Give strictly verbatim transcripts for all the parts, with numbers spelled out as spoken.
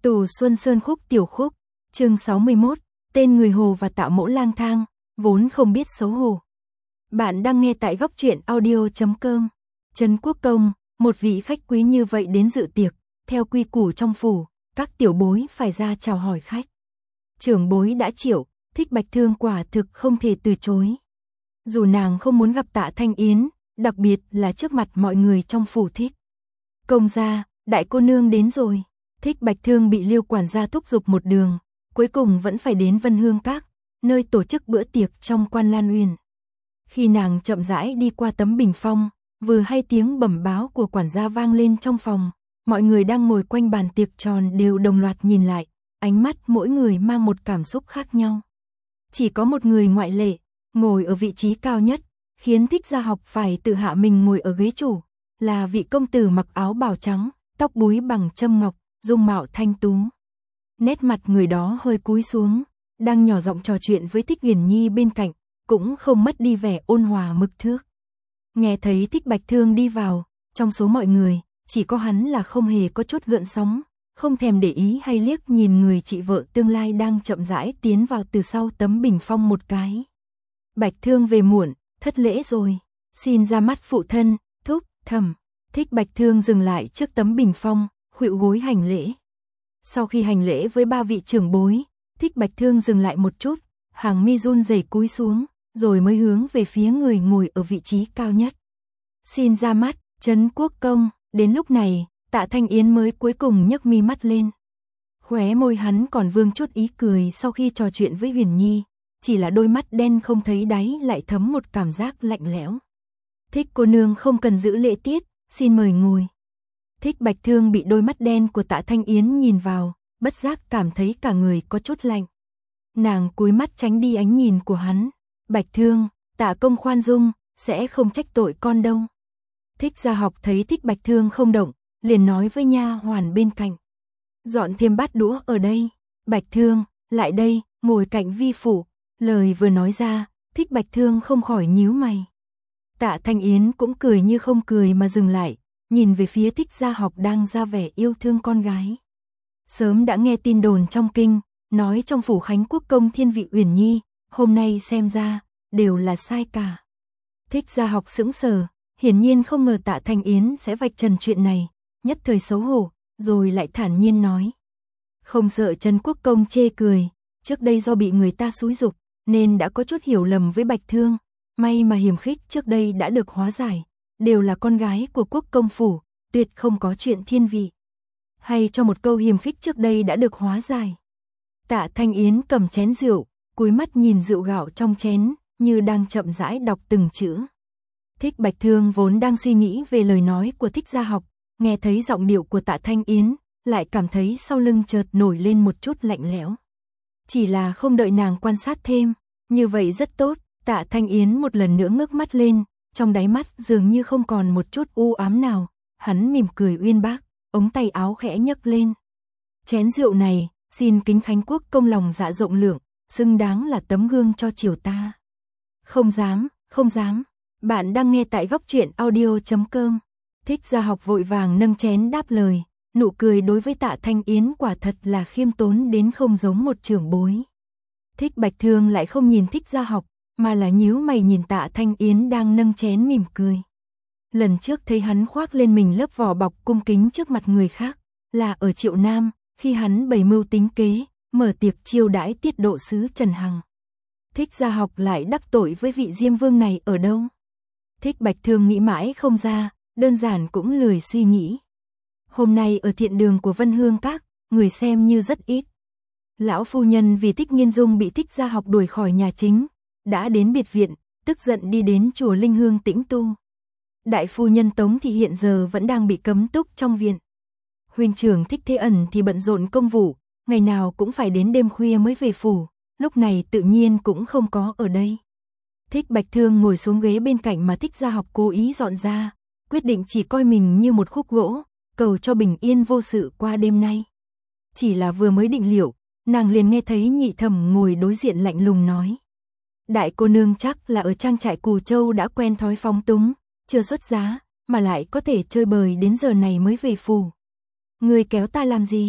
Tù Xuân Sơn Khúc tiểu khúc, chương sáu mươi mốt, tên người Hồ và tạo mẫu lang thang, vốn không biết xấu hổ. Bạn đang nghe tại góc truyện audio chấm com. Trấn Quốc Công, một vị khách quý như vậy đến dự tiệc, theo quy củ trong phủ, các tiểu bối phải ra chào hỏi khách. Trưởng bối đã chịu, Thích Bạch Thương quả thực không thể từ chối. Dù nàng không muốn gặp Tạ Thanh Yến, đặc biệt là trước mặt mọi người trong phủ Thích. Công gia, đại cô nương đến rồi. Thích Bạch Thương bị Liêu quản gia thúc giục một đường, cuối cùng vẫn phải đến Vân Hương Các, nơi tổ chức bữa tiệc trong Quan Lan Uyển. Khi nàng chậm rãi đi qua tấm bình phong, vừa hay tiếng bẩm báo của quản gia vang lên trong phòng, mọi người đang ngồi quanh bàn tiệc tròn đều đồng loạt nhìn lại, ánh mắt mỗi người mang một cảm xúc khác nhau. Chỉ có một người ngoại lệ, ngồi ở vị trí cao nhất, khiến Thích Gia Học phải tự hạ mình ngồi ở ghế chủ, là vị công tử mặc áo bào trắng, tóc búi bằng châm ngọc, dung mạo thanh tú. Nét mặt người đó hơi cúi xuống, đang nhỏ giọng trò chuyện với Thích Uyển Nhi bên cạnh, cũng không mất đi vẻ ôn hòa mực thước. Nghe thấy Thích Bạch Thương đi vào, trong số mọi người, chỉ có hắn là không hề có chút gợn sóng, không thèm để ý hay liếc nhìn người chị vợ tương lai đang chậm rãi tiến vào từ sau tấm bình phong một cái. Bạch Thương về muộn, thất lễ rồi, xin ra mắt phụ thân, thúc, thầm. Thích Bạch Thương dừng lại trước tấm bình phong, khuỵu gối hành lễ. Sau khi hành lễ với ba vị trưởng bối, Thích Bạch Thương dừng lại một chút, hàng mi run rẩy cúi xuống, rồi mới hướng về phía người ngồi ở vị trí cao nhất. Xin ra mắt, Trấn Quốc Công. Đến lúc này, Tạ Thanh Yến mới cuối cùng nhấc mi mắt lên. Khóe môi hắn còn vương chút ý cười sau khi trò chuyện với Uyển Nhi, chỉ là đôi mắt đen không thấy đáy lại thấm một cảm giác lạnh lẽo. Thích cô nương không cần giữ lễ tiết, xin mời ngồi. Thích Bạch Thương bị đôi mắt đen của Tạ Thanh Yến nhìn vào, bất giác cảm thấy cả người có chút lạnh. Nàng cúi mắt tránh đi ánh nhìn của hắn. Bạch Thương, Tạ công khoan dung, sẽ không trách tội con đâu. Thích Gia Học thấy Thích Bạch Thương không động, liền nói với nha hoàn bên cạnh. Dọn thêm bát đũa ở đây. Bạch Thương, lại đây, ngồi cạnh vi phụ. Lời vừa nói ra, Thích Bạch Thương không khỏi nhíu mày. Tạ Thanh Yến cũng cười như không cười mà dừng lại, nhìn về phía Thích Gia Học đang ra vẻ yêu thương con gái. Sớm đã nghe tin đồn trong kinh, nói trong phủ Khánh Quốc Công thiên vị Uyển Nhi, hôm nay xem ra, đều là sai cả. Thích Gia Học sững sờ, hiển nhiên không ngờ Tạ Thanh Yến sẽ vạch trần chuyện này, nhất thời xấu hổ, rồi lại thản nhiên nói. Không sợ Trấn Quốc Công chê cười, trước đây do bị người ta xúi giục, nên đã có chút hiểu lầm với Bạch Thương, may mà hiềm khích trước đây đã được hóa giải, đều là con gái của Quốc Công phủ, tuyệt không có chuyện thiên vị. Hay cho một câu hiềm khích trước đây đã được hóa giải. Tạ Thanh Yến cầm chén rượu, cúi mắt nhìn rượu gạo trong chén, như đang chậm rãi đọc từng chữ. Thích Bạch Thương vốn đang suy nghĩ về lời nói của Thích Gia Học, nghe thấy giọng điệu của Tạ Thanh Yến, lại cảm thấy sau lưng chợt nổi lên một chút lạnh lẽo. Chỉ là không đợi nàng quan sát thêm, như vậy rất tốt. Tạ Thanh Yến một lần nữa ngước mắt lên, trong đáy mắt dường như không còn một chút u ám nào, hắn mỉm cười uyên bác, ống tay áo khẽ nhấc lên. Chén rượu này, xin kính Khánh Quốc Công lòng dạ rộng lượng, xứng đáng là tấm gương cho triều ta. Không dám, không dám. Bạn đang nghe tại góc truyện audio chấm com. Thích Gia Học vội vàng nâng chén đáp lời, nụ cười đối với Tạ Thanh Yến quả thật là khiêm tốn đến không giống một trưởng bối. Thích Bạch Thương lại không nhìn Thích Gia Học, mà là nhíu mày nhìn Tạ Thanh Yến đang nâng chén mỉm cười. Lần trước thấy hắn khoác lên mình lớp vỏ bọc cung kính trước mặt người khác, là ở Triệu Nam, khi hắn bày mưu tính kế, mở tiệc chiêu đãi tiết độ sứ Trần Hằng. Thích Gia Học lại đắc tội với vị Diêm Vương này ở đâu? Thích Bạch Thương nghĩ mãi không ra, đơn giản cũng lười suy nghĩ. Hôm nay ở thiện đường của Vân Hương Các, người xem như rất ít. Lão phu nhân vì Thích Nghiên Dung bị Thích Gia Học đuổi khỏi nhà chính, đã đến biệt viện, tức giận đi đến chùa Linh Hương tĩnh tu. Đại phu nhân Tống thì hiện giờ vẫn đang bị cấm túc trong viện. Huynh trưởng Thích Thế Ẩn thì bận rộn công vụ, ngày nào cũng phải đến đêm khuya mới về phủ, lúc này tự nhiên cũng không có ở đây. Thích Bạch Thương ngồi xuống ghế bên cạnh mà Thích Gia Học cố ý dọn ra, quyết định chỉ coi mình như một khúc gỗ, cầu cho bình yên vô sự qua đêm nay. Chỉ là vừa mới định liệu, nàng liền nghe thấy Nhị Thẩm ngồi đối diện lạnh lùng nói. Đại cô nương chắc là ở trang trại Cù Châu đã quen thói phóng túng, chưa xuất giá, mà lại có thể chơi bời đến giờ này mới về phủ. Người kéo ta làm gì?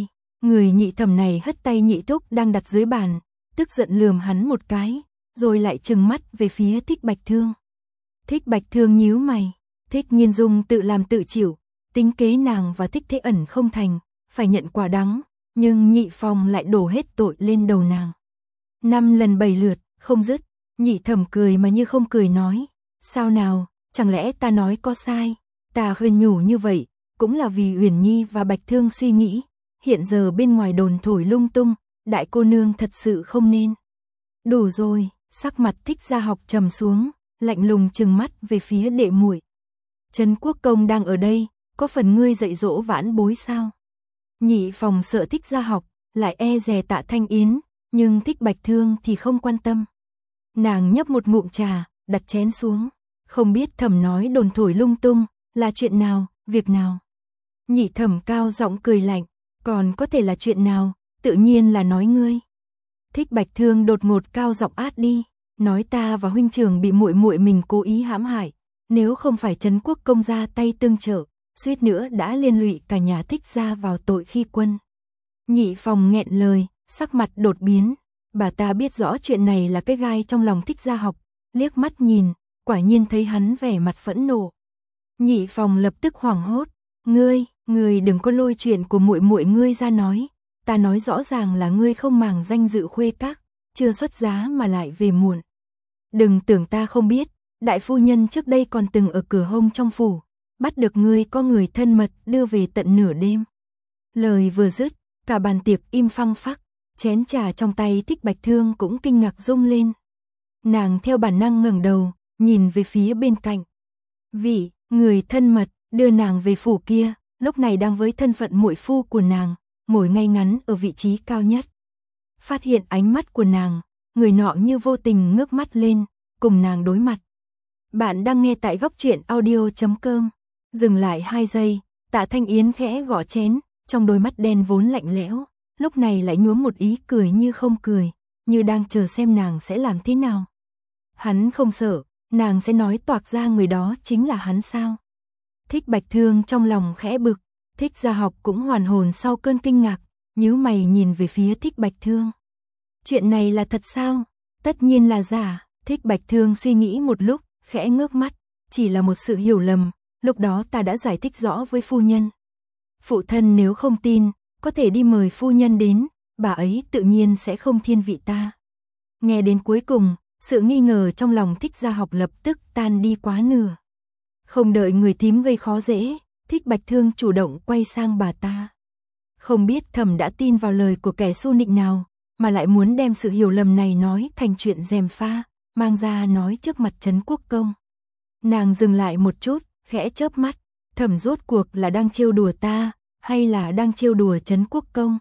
Người Nhị Thẩm này hất tay Nhị Thúc đang đặt dưới bàn, tức giận lườm hắn một cái, rồi lại trừng mắt về phía Thích Bạch Thương. Thích Bạch Thương nhíu mày, Thích Nghiên Dung tự làm tự chịu, tính kế nàng và Thích Thế Ẩn không thành, phải nhận quả đắng, nhưng Nhị Phong lại đổ hết tội lên đầu nàng. Năm lần bảy lượt, không dứt, Nhị Thẩm cười mà như không cười nói, sao nào, chẳng lẽ ta nói có sai, ta khuyên nhủ như vậy, cũng là vì Uyển Nhi và Bạch Thương suy nghĩ, hiện giờ bên ngoài đồn thổi lung tung, đại cô nương thật sự không nên. Đủ rồi, sắc mặt Thích Gia Học trầm xuống, lạnh lùng trừng mắt về phía đệ muội. Trấn Quốc Công đang ở đây, có phần ngươi dạy dỗ vãn bối sao? Nhị Phòng sợ Thích Gia Học, lại e dè Tạ Thanh Yến, nhưng Thích Bạch Thương thì không quan tâm. Nàng nhấp một ngụm trà, đặt chén xuống, không biết Thẩm nói đồn thổi lung tung, là chuyện nào, việc nào? Nhị Thẩm cao giọng cười lạnh, còn có thể là chuyện nào, tự nhiên là nói ngươi. Thích Bạch Thương đột ngột cao giọng át đi, nói ta và huynh trưởng bị muội muội mình cố ý hãm hại, nếu không phải Trấn Quốc Công ra tay tương trợ, suýt nữa đã liên lụy cả nhà Thích gia vào tội khi quân. Nhị Phòng nghẹn lời, sắc mặt đột biến, bà ta biết rõ chuyện này là cái gai trong lòng Thích Gia Học, liếc mắt nhìn, quả nhiên thấy hắn vẻ mặt phẫn nộ. Nhị Phòng lập tức hoảng hốt, ngươi, ngươi đừng có lôi chuyện của muội muội ngươi ra nói, ta nói rõ ràng là ngươi không màng danh dự khuê các, chưa xuất giá mà lại về muộn. Đừng tưởng ta không biết, đại phu nhân trước đây còn từng ở cửa hông trong phủ, bắt được ngươi có người thân mật đưa về tận nửa đêm. Lời vừa dứt, cả bàn tiệc im phăng phắc, chén trà trong tay Thích Bạch Thương cũng kinh ngạc rung lên. Nàng theo bản năng ngẩng đầu, nhìn về phía bên cạnh. Vị, người thân mật, đưa nàng về phủ kia, lúc này đang với thân phận muội phu của nàng, ngồi ngay ngắn ở vị trí cao nhất. Phát hiện ánh mắt của nàng, người nọ như vô tình ngước mắt lên, cùng nàng đối mặt. Bạn đang nghe tại góc truyện audio chấm com. Dừng lại hai giây, Tạ Thanh Yến khẽ gõ chén, trong đôi mắt đen vốn lạnh lẽo, lúc này lại nhuốm một ý cười như không cười, như đang chờ xem nàng sẽ làm thế nào. Hắn không sợ, nàng sẽ nói toạc ra người đó chính là hắn sao? Thích Bạch Thương trong lòng khẽ bực, Thích Gia Học cũng hoàn hồn sau cơn kinh ngạc, nhíu mày nhìn về phía Thích Bạch Thương. Chuyện này là thật sao? Tất nhiên là giả. Thích Bạch Thương suy nghĩ một lúc, khẽ ngước mắt, chỉ là một sự hiểu lầm, lúc đó ta đã giải thích rõ với phu nhân. Phụ thân nếu không tin, có thể đi mời phu nhân đến, bà ấy tự nhiên sẽ không thiên vị ta. Nghe đến cuối cùng, sự nghi ngờ trong lòng Thích Gia Học lập tức tan đi quá nửa. Không đợi người thím gây khó dễ, Thích Bạch Thương chủ động quay sang bà ta. Không biết Thẩm đã tin vào lời của kẻ xu nịnh nào, mà lại muốn đem sự hiểu lầm này nói thành chuyện gièm pha, mang ra nói trước mặt Trấn Quốc Công. Nàng dừng lại một chút, khẽ chớp mắt, Thẩm rốt cuộc là đang trêu đùa ta, hay là đang trêu đùa Trấn Quốc Công?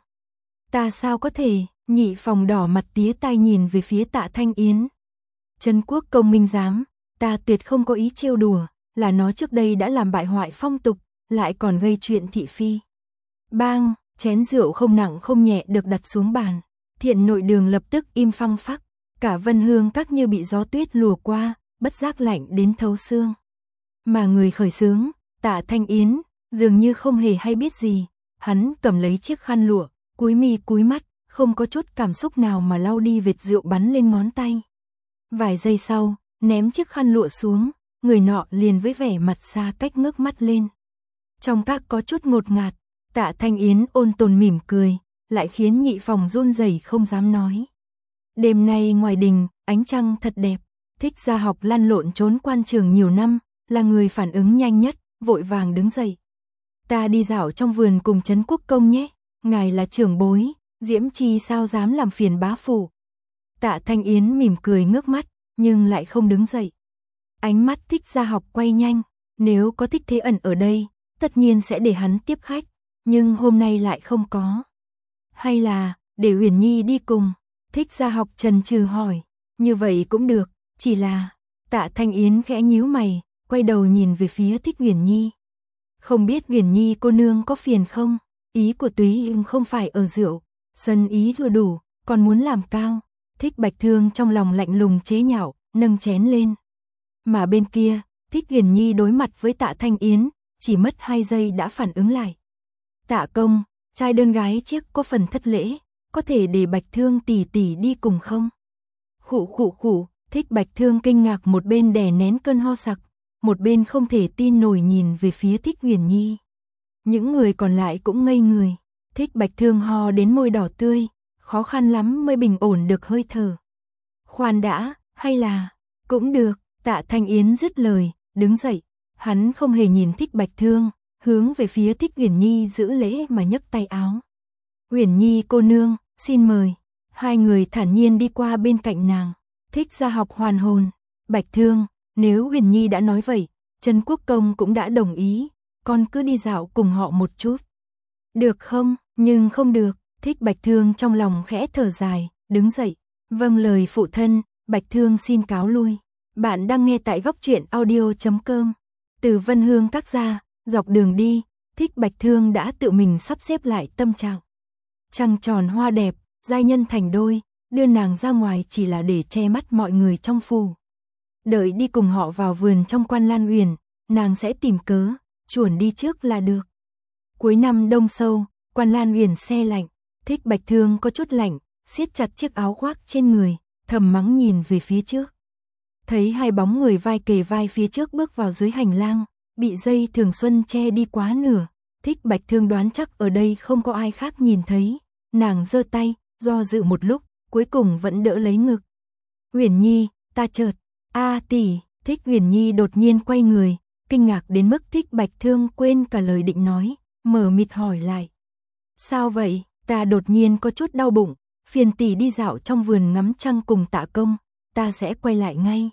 Ta sao có thể? Nhị Phòng đỏ mặt tía tai nhìn về phía Tạ Thanh Yến. Trấn Quốc Công minh giám, ta tuyệt không có ý trêu đùa, là nó trước đây đã làm bại hoại phong tục, lại còn gây chuyện thị phi. Bang, chén rượu không nặng không nhẹ được đặt xuống bàn, Thiện Nội Đường lập tức im phăng phắc, cả Vân Hương các như bị gió tuyết lùa qua, bất giác lạnh đến thấu xương. Mà người khởi xướng, Tạ Thanh Yến, dường như không hề hay biết gì, hắn cầm lấy chiếc khăn lụa, cúi mi cúi mắt, không có chút cảm xúc nào mà lau đi vệt rượu bắn lên ngón tay. Vài giây sau, ném chiếc khăn lụa xuống, người nọ liền với vẻ mặt xa cách ngước mắt lên. Trong các có chút ngột ngạt, Tạ Thanh Yến ôn tồn mỉm cười, lại khiến Nhị Phòng run rẩy không dám nói. Đêm nay ngoài đình, ánh trăng thật đẹp, Thích Gia Học lăn lộn trốn quan trường nhiều năm, là người phản ứng nhanh nhất, vội vàng đứng dậy. Ta đi dạo trong vườn cùng Trấn Quốc Công nhé, ngài là trưởng bối, Diễm Chi sao dám làm phiền bá phủ. Tạ Thanh Yến mỉm cười ngước mắt, nhưng lại không đứng dậy. Ánh mắt Thích Gia Học quay nhanh, nếu có Thích Thế Ẩn ở đây, tất nhiên sẽ để hắn tiếp khách, nhưng hôm nay lại không có. Hay là, để Uyển Nhi đi cùng? Thích Gia Học chần chừ hỏi, như vậy cũng được, chỉ là... Tạ Thanh Yến khẽ nhíu mày, quay đầu nhìn về phía Thích Uyển Nhi. Không biết Uyển Nhi cô nương có phiền không? Ý của Túy Ưng không phải ở rượu, sân ý thừa đủ, còn muốn làm cao. Thích Bạch Thương trong lòng lạnh lùng chế nhạo, nâng chén lên. Mà bên kia, Thích Uyển Nhi đối mặt với Tạ Thanh Yến, chỉ mất hai giây đã phản ứng lại. Tạ công, trai đơn gái chiếc có phần thất lễ, có thể để Bạch Thương tỷ tỷ đi cùng không? Khụ khụ khụ, Thích Bạch Thương kinh ngạc một bên đè nén cơn ho sặc, một bên không thể tin nổi nhìn về phía Thích Uyển Nhi. Những người còn lại cũng ngây người, Thích Bạch Thương ho đến môi đỏ tươi, khó khăn lắm mới bình ổn được hơi thở. Khoan đã, hay là, cũng được, Tạ Thanh Yến dứt lời, đứng dậy, hắn không hề nhìn Thích Bạch Thương, hướng về phía Thích Uyển Nhi giữ lễ mà nhấc tay áo. Uyển Nhi cô nương, xin mời. Hai người thản nhiên đi qua bên cạnh nàng, Thích gia học hoàn hồn. Bạch Thương, nếu Uyển Nhi đã nói vậy, Trấn Quốc Công cũng đã đồng ý, con cứ đi dạo cùng họ một chút. Được không? Nhưng không được. Thích Bạch Thương trong lòng khẽ thở dài, đứng dậy. Vâng lời phụ thân, Bạch Thương xin cáo lui. Bạn đang nghe tại góc truyện audio chấm com. Từ Vân Hương tác gia, dọc đường đi, Thích Bạch Thương đã tự mình sắp xếp lại tâm trạng. Trăng tròn hoa đẹp, giai nhân thành đôi, đưa nàng ra ngoài chỉ là để che mắt mọi người trong phủ. Đợi đi cùng họ vào vườn trong Quan Lan Uyển, nàng sẽ tìm cớ, chuồn đi trước là được. Cuối năm đông sâu, Quan Lan Uyển se lạnh, Thích Bạch Thương có chút lạnh, siết chặt chiếc áo khoác trên người, thầm mắng nhìn về phía trước. Thấy hai bóng người vai kề vai phía trước bước vào dưới hành lang, bị dây thường xuân che đi quá nửa, Thích Bạch Thương đoán chắc ở đây không có ai khác nhìn thấy, nàng giơ tay, do dự một lúc, cuối cùng vẫn đỡ lấy ngực. Uyển Nhi, ta chợt, a tỷ, Thích Uyển Nhi đột nhiên quay người, kinh ngạc đến mức Thích Bạch Thương quên cả lời định nói, mở mịt hỏi lại. Sao vậy, ta đột nhiên có chút đau bụng, phiền tỷ đi dạo trong vườn ngắm trăng cùng Tạ công, ta sẽ quay lại ngay.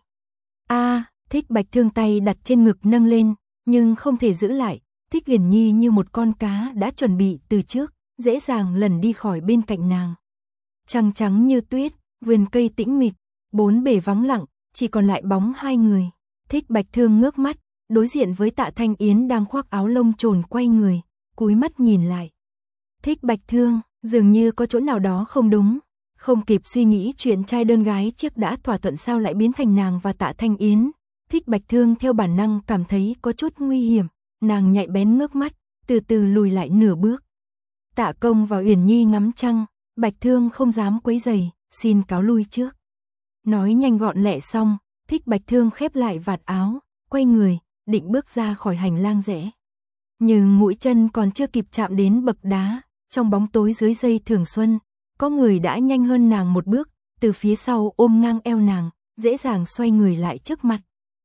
A, Thích Bạch Thương tay đặt trên ngực nâng lên, nhưng không thể giữ lại, Thích Uyển Nhi như một con cá đã chuẩn bị từ trước, dễ dàng lần đi khỏi bên cạnh nàng. Trăng trắng như tuyết, vườn cây tĩnh mịch, bốn bề vắng lặng, chỉ còn lại bóng hai người. Thích Bạch Thương ngước mắt, đối diện với Tạ Thanh Yến đang khoác áo lông trồn quay người, cúi mắt nhìn lại. Thích Bạch Thương, dường như có chỗ nào đó không đúng, không kịp suy nghĩ chuyện trai đơn gái chiếc đã thỏa thuận sao lại biến thành nàng và Tạ Thanh Yến. Thích Bạch Thương theo bản năng cảm thấy có chút nguy hiểm, nàng nhạy bén ngước mắt, từ từ lùi lại nửa bước. Tạ công và Uyển Nhi ngắm trăng, Bạch Thương không dám quấy rầy, xin cáo lui trước. Nói nhanh gọn lẹ xong, Thích Bạch Thương khép lại vạt áo, quay người, định bước ra khỏi hành lang rẽ. Nhưng mũi chân còn chưa kịp chạm đến bậc đá, trong bóng tối dưới dây thường xuân, có người đã nhanh hơn nàng một bước, từ phía sau ôm ngang eo nàng, dễ dàng xoay người lại trước mặt.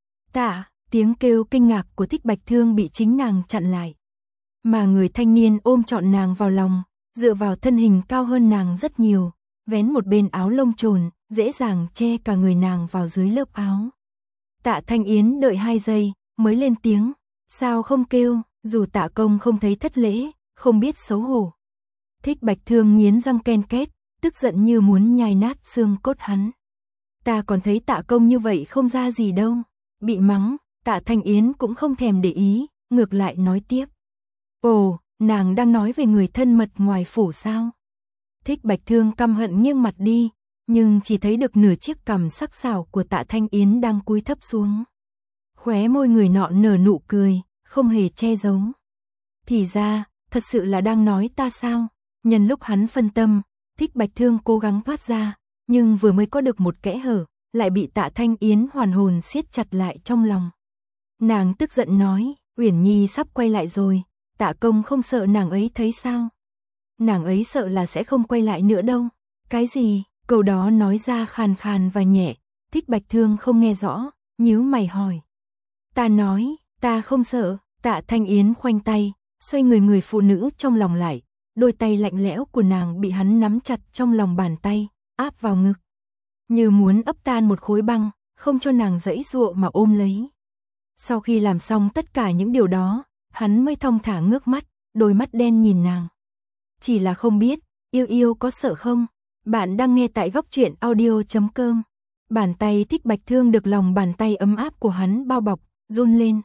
Tạ, tiếng kêu kinh ngạc của Thích Bạch Thương bị chính nàng chặn lại. Mà người thanh niên ôm trọn nàng vào lòng, dựa vào thân hình cao hơn nàng rất nhiều, vén một bên áo lông trồn, dễ dàng che cả người nàng vào dưới lớp áo. Tạ Thanh Yến đợi hai giây, mới lên tiếng, sao không kêu, dù Tạ công không thấy thất lễ, không biết xấu hổ. Thích Bạch Thương nghiến răng ken két, tức giận như muốn nhai nát xương cốt hắn. Ta còn thấy Tạ công như vậy không ra gì đâu. Bị mắng, Tạ Thanh Yến cũng không thèm để ý, ngược lại nói tiếp. Ồ, nàng đang nói về người thân mật ngoài phủ sao? Thích Bạch Thương căm hận nghiêng mặt đi, nhưng chỉ thấy được nửa chiếc cằm sắc sảo của Tạ Thanh Yến đang cúi thấp xuống. Khóe môi người nọ nở nụ cười, không hề che giấu. Thì ra, thật sự là đang nói ta sao? Nhân lúc hắn phân tâm, Thích Bạch Thương cố gắng thoát ra, nhưng vừa mới có được một kẽ hở, lại bị Tạ Thanh Yến hoàn hồn siết chặt lại trong lòng. Nàng tức giận nói, Uyển Nhi sắp quay lại rồi, Tạ công không sợ nàng ấy thấy sao? Nàng ấy sợ là sẽ không quay lại nữa đâu. Cái gì? Câu đó nói ra khàn khàn và nhẹ, Thích Bạch Thương không nghe rõ, nhíu mày hỏi. Ta nói, ta không sợ. Tạ Thanh Yến khoanh tay, xoay người người phụ nữ trong lòng lại, đôi tay lạnh lẽo của nàng bị hắn nắm chặt trong lòng bàn tay, áp vào ngực. Như muốn ấp tan một khối băng, không cho nàng giãy giụa mà ôm lấy. Sau khi làm xong tất cả những điều đó, hắn mới thong thả ngước mắt, đôi mắt đen nhìn nàng. Chỉ là không biết, yêu yêu có sợ không? Bạn đang nghe tại góc truyện audio chấm com. Bàn tay Thích Bạch Thương được lòng bàn tay ấm áp của hắn bao bọc, run lên.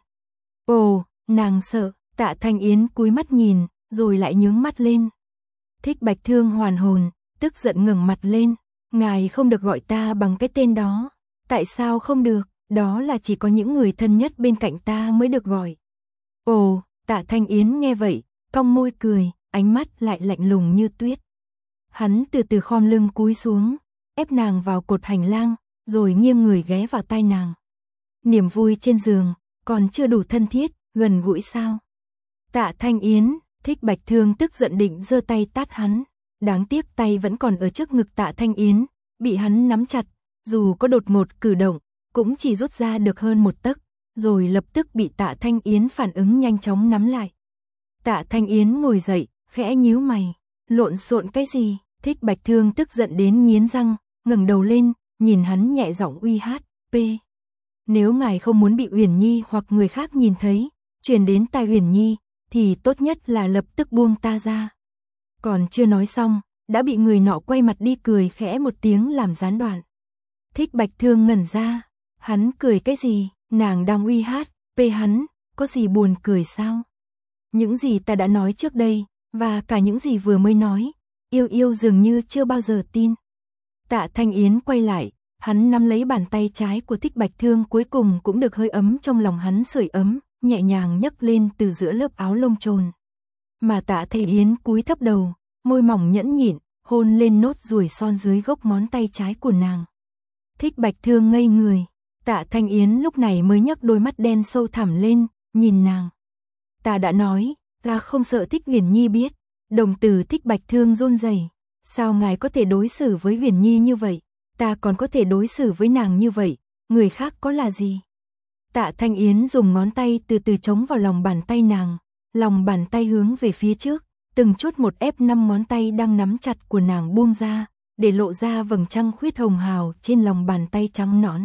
Ồ, nàng sợ. Tạ Thanh Yến cúi mắt nhìn, rồi lại nhướng mắt lên. Thích Bạch Thương hoàn hồn, tức giận ngẩng mặt lên. Ngài không được gọi ta bằng cái tên đó. Tại sao không được? Đó là chỉ có những người thân nhất bên cạnh ta mới được gọi. Ồ, Tạ Thanh Yến nghe vậy, cong môi cười, ánh mắt lại lạnh lùng như tuyết. Hắn từ từ khom lưng cúi xuống, ép nàng vào cột hành lang, rồi nghiêng người ghé vào tai nàng. Niềm vui trên giường, còn chưa đủ thân thiết, gần gũi sao? Tạ Thanh Yến, Thích Bạch Thương tức giận định giơ tay tát hắn. Đáng tiếc tay vẫn còn ở trước ngực Tạ Thanh Yến, bị hắn nắm chặt, dù có đột ngột cử động, cũng chỉ rút ra được hơn một tấc, rồi lập tức bị Tạ Thanh Yến phản ứng nhanh chóng nắm lại. Tạ Thanh Yến ngồi dậy, khẽ nhíu mày, lộn xộn cái gì? Thích Bạch Thương tức giận đến nghiến răng, ngẩng đầu lên, nhìn hắn nhẹ giọng uy hát, "P. Nếu ngài không muốn bị Uyển Nhi hoặc người khác nhìn thấy, truyền đến tai Uyển Nhi, thì tốt nhất là lập tức buông ta ra." Còn chưa nói xong, đã bị người nọ quay mặt đi cười khẽ một tiếng làm gián đoạn. Thích Bạch Thương ngẩn ra, hắn cười cái gì? Nàng đang uy hát, "P hắn, có gì buồn cười sao? Những gì ta đã nói trước đây, và cả những gì vừa mới nói, Yêu Yêu dường như chưa bao giờ tin." Tạ Thanh Yến quay lại, hắn nắm lấy bàn tay trái của Thích Bạch Thương, cuối cùng cũng được hơi ấm trong lòng hắn sưởi ấm, nhẹ nhàng nhấc lên từ giữa lớp áo lông trồn. Mà Tạ Thanh Yến cúi thấp đầu, môi mỏng nhẫn nhịn, hôn lên nốt ruồi son dưới gốc ngón tay trái của nàng. Thích Bạch Thương ngây người, Tạ Thanh Yến lúc này mới nhấc đôi mắt đen sâu thẳm lên, nhìn nàng. "Ta đã nói, ta không sợ Thích Uyển Nhi biết." Đồng tử Thích Bạch Thương run rẩy. "Sao ngài có thể đối xử với Uyển Nhi như vậy? Ta còn có thể đối xử với nàng như vậy, người khác có là gì?" Tạ Thanh Yến dùng ngón tay từ từ chống vào lòng bàn tay nàng, lòng bàn tay hướng về phía trước, từng chút một ép năm ngón tay đang nắm chặt của nàng buông ra, để lộ ra vầng trăng khuyết hồng hào trên lòng bàn tay trắng nõn.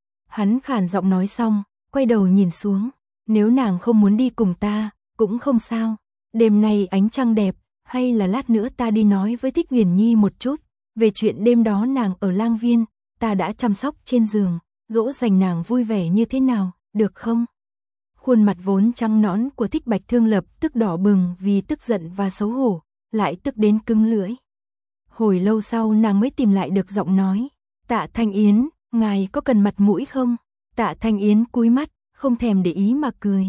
Hắn khàn giọng nói xong, quay đầu nhìn xuống, "Nếu nàng không muốn đi cùng ta, cũng không sao. Đêm nay ánh trăng đẹp, hay là lát nữa ta đi nói với Thích Uyển Nhi một chút, về chuyện đêm đó nàng ở lang viên, ta đã chăm sóc trên giường, dỗ dành nàng vui vẻ như thế nào, được không?" Khuôn mặt vốn trắng nõn của Thích Bạch Thương lập tức đỏ bừng vì tức giận và xấu hổ, lại tức đến cứng lưỡi. Hồi lâu sau nàng mới tìm lại được giọng nói, "Tạ Thanh Yến, ngài có cần mặt mũi không?" Tạ Thanh Yến cúi mắt, không thèm để ý mà cười.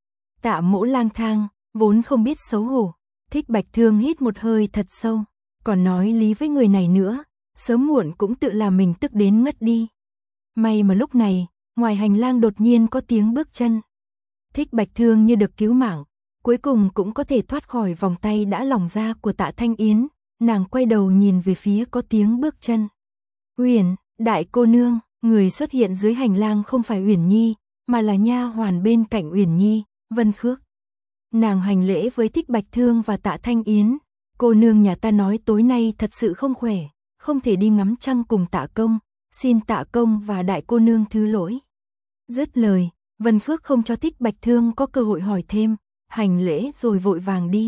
Tạ Mỗ lang thang, vốn không biết xấu hổ. Thích Bạch Thương hít một hơi thật sâu, còn nói lý với người này nữa, sớm muộn cũng tự làm mình tức đến ngất đi. May mà lúc này, ngoài hành lang đột nhiên có tiếng bước chân. Thích Bạch Thương như được cứu mạng, cuối cùng cũng có thể thoát khỏi vòng tay đã lỏng ra của Tạ Thanh Yến, nàng quay đầu nhìn về phía có tiếng bước chân. "Uyển, đại cô nương." Người xuất hiện dưới hành lang không phải Uyển Nhi, mà là nha hoàn bên cạnh Uyển Nhi, Vân Khước. Nàng hành lễ với Thích Bạch Thương và Tạ Thanh Yến, "Cô nương nhà ta nói tối nay thật sự không khỏe, không thể đi ngắm trăng cùng Tạ công, xin Tạ công và đại cô nương thứ lỗi." Dứt lời, Vân Khước không cho Thích Bạch Thương có cơ hội hỏi thêm, hành lễ rồi vội vàng đi.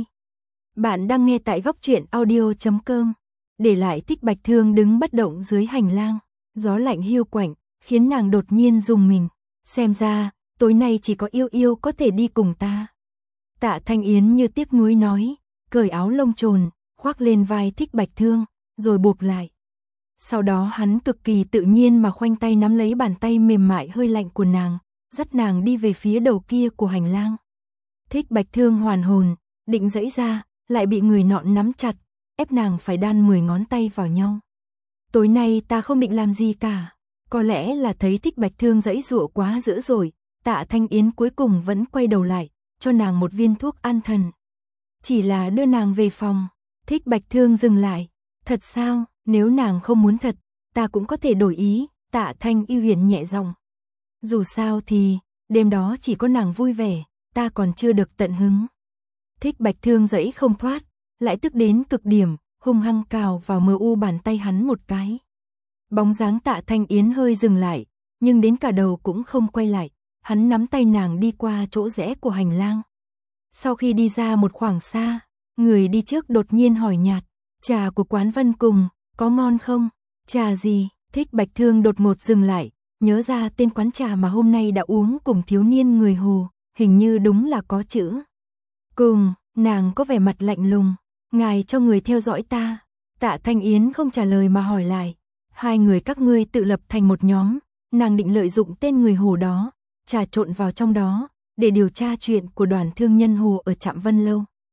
Bạn đang nghe tại góc truyện audio chấm com. Để lại Thích Bạch Thương đứng bất động dưới hành lang, gió lạnh hiu quạnh, khiến nàng đột nhiên rùng mình. Xem ra, tối nay chỉ có Yêu Yêu có thể đi cùng ta. Tạ Thanh Yến như tiếc nuối nói, cởi áo lông trồn, khoác lên vai Thích Bạch Thương, rồi buộc lại. Sau đó hắn cực kỳ tự nhiên mà khoanh tay nắm lấy bàn tay mềm mại hơi lạnh của nàng, dắt nàng đi về phía đầu kia của hành lang. Thích Bạch Thương hoàn hồn, định giãy ra, lại bị người nọ nắm chặt, ép nàng phải đan mười ngón tay vào nhau. "Tối nay ta không định làm gì cả." Có lẽ là thấy Thích Bạch Thương giãy giụa quá dữ dội, Tạ Thanh Yến cuối cùng vẫn quay đầu lại, cho nàng một viên thuốc an thần. Chỉ là đưa nàng về phòng, Thích Bạch Thương dừng lại. "Thật sao, nếu nàng không muốn thật, ta cũng có thể đổi ý." Tạ Thanh Y huyền nhẹ giọng. "Dù sao thì, đêm đó chỉ có nàng vui vẻ, ta còn chưa được tận hứng." Thích Bạch Thương giãy không thoát, lại tức đến cực điểm, hung hăng cào vào mờ u bàn tay hắn một cái. Bóng dáng Tạ Thanh Yến hơi dừng lại, nhưng đến cả đầu cũng không quay lại, hắn nắm tay nàng đi qua chỗ rẽ của hành lang. Sau khi đi ra một khoảng xa, người đi trước đột nhiên hỏi nhạt, "Trà của quán Vân Cùng, có ngon không?" "Trà gì?" Thích Bạch Thương đột ngột dừng lại, nhớ ra tên quán trà mà hôm nay đã uống cùng thiếu niên người Hồ, hình như đúng là có chữ Cùng. Nàng có vẻ mặt lạnh lùng, "Ngài cho người theo dõi ta." Tạ Thanh Yến không trả lời mà hỏi lại, "Hai người các ngươi tự lập thành một nhóm." Nàng định lợi dụng tên người Hồ đó, trà trộn vào trong đó, để điều tra chuyện của đoàn thương nhân Hồ ở Trạm Vân Lâu.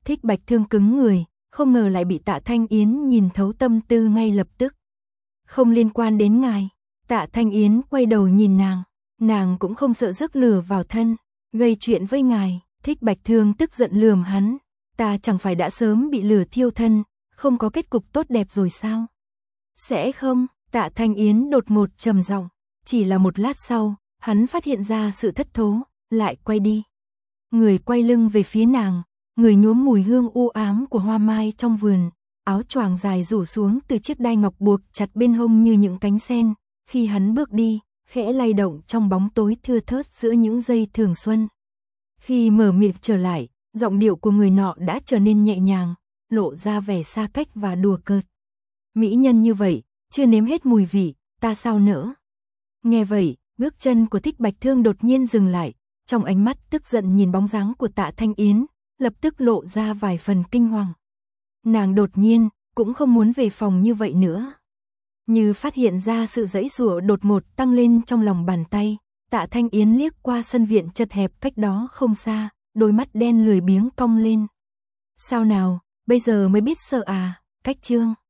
Thích Bạch Thương cứng người, không ngờ lại bị Tạ Thanh Yến nhìn thấu tâm tư ngay lập tức. Không liên quan đến ngài. Tạ Thanh Yến quay đầu nhìn nàng, nàng cũng không sợ rước lửa vào thân, gây chuyện với ngài. Thích Bạch Thương tức giận lườm hắn, ta chẳng phải đã sớm bị lửa thiêu thân, không có kết cục tốt đẹp rồi sao? Sẽ không, Tạ Thanh Yến đột ngột trầm giọng, chỉ là một lát sau, hắn phát hiện ra sự thất thố, lại quay đi. Người quay lưng về phía nàng, người nhuốm mùi hương u ám của hoa mai trong vườn, áo choàng dài rủ xuống từ chiếc đai ngọc buộc chặt bên hông như những cánh sen, khi hắn bước đi, khẽ lay động trong bóng tối thưa thớt giữa những giây thường xuân. Khi mở miệng trở lại, giọng điệu của người nọ đã trở nên nhẹ nhàng, lộ ra vẻ xa cách và đùa cợt. Mỹ nhân như vậy, chưa nếm hết mùi vị, ta sao nỡ? Nghe vậy, bước chân của Thích Bạch Thương đột nhiên dừng lại, trong ánh mắt tức giận nhìn bóng dáng của Tạ Thanh Yến, lập tức lộ ra vài phần kinh hoàng. Nàng đột nhiên, cũng không muốn về phòng như vậy nữa. Như phát hiện ra sự giãy giụa đột ngột tăng lên trong lòng bàn tay, Tạ Thanh Yến liếc qua sân viện chật hẹp cách đó không xa, đôi mắt đen lười biếng cong lên. Sao nào, bây giờ mới biết sợ à, cách chương.